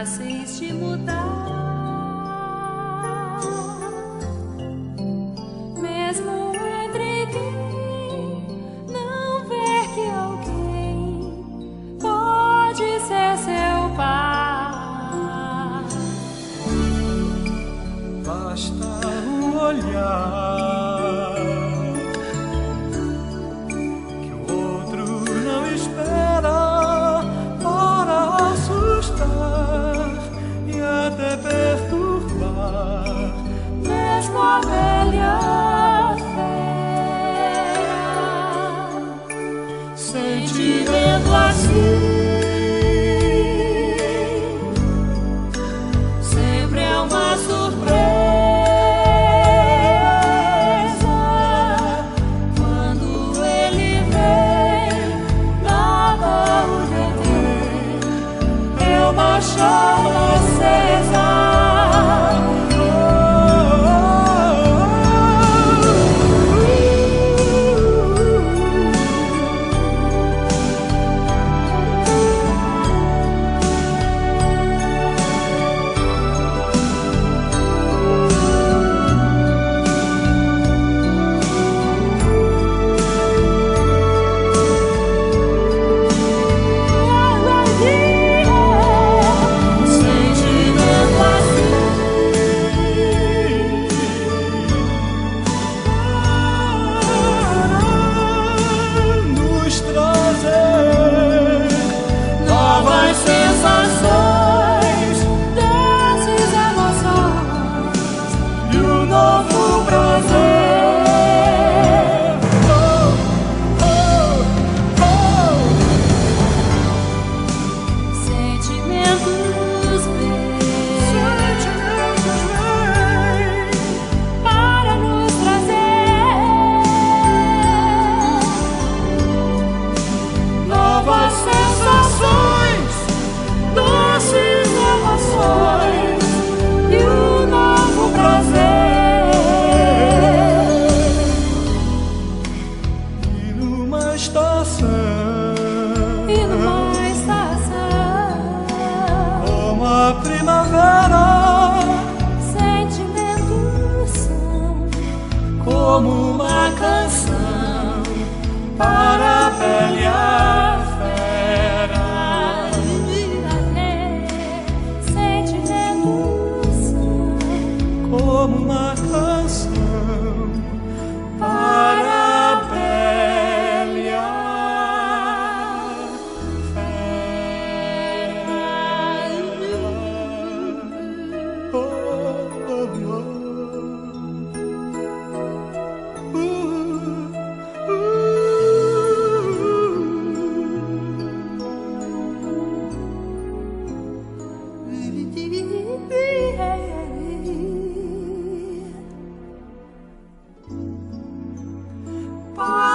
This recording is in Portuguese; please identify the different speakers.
Speaker 1: fáceis de mudar, mesmo entre quem não vê que alguém pode ser seu par.
Speaker 2: Basta um olhar que o outro não espera para assustar e até perturbar,
Speaker 1: Mesmo a velha fera, sentimento assim sempre é uma surpresa quando ele vem nada o deter. É uma chama acesa.
Speaker 2: nos trazer
Speaker 1: Novas sensações dessas emoções
Speaker 2: e um novo prazer.
Speaker 1: sentimentos vêm
Speaker 2: Sentimentos vêm
Speaker 1: para nos trazer novas sensações, doces emoções e um novo prazer.
Speaker 2: e numa estação
Speaker 1: E numa estação,
Speaker 2: como a primavera,
Speaker 1: sentimentos são
Speaker 2: como uma canção para a pele a fera.
Speaker 1: Sentimentos são
Speaker 2: Como uma canção para a pele a fera. Oh, oh, oh.
Speaker 1: para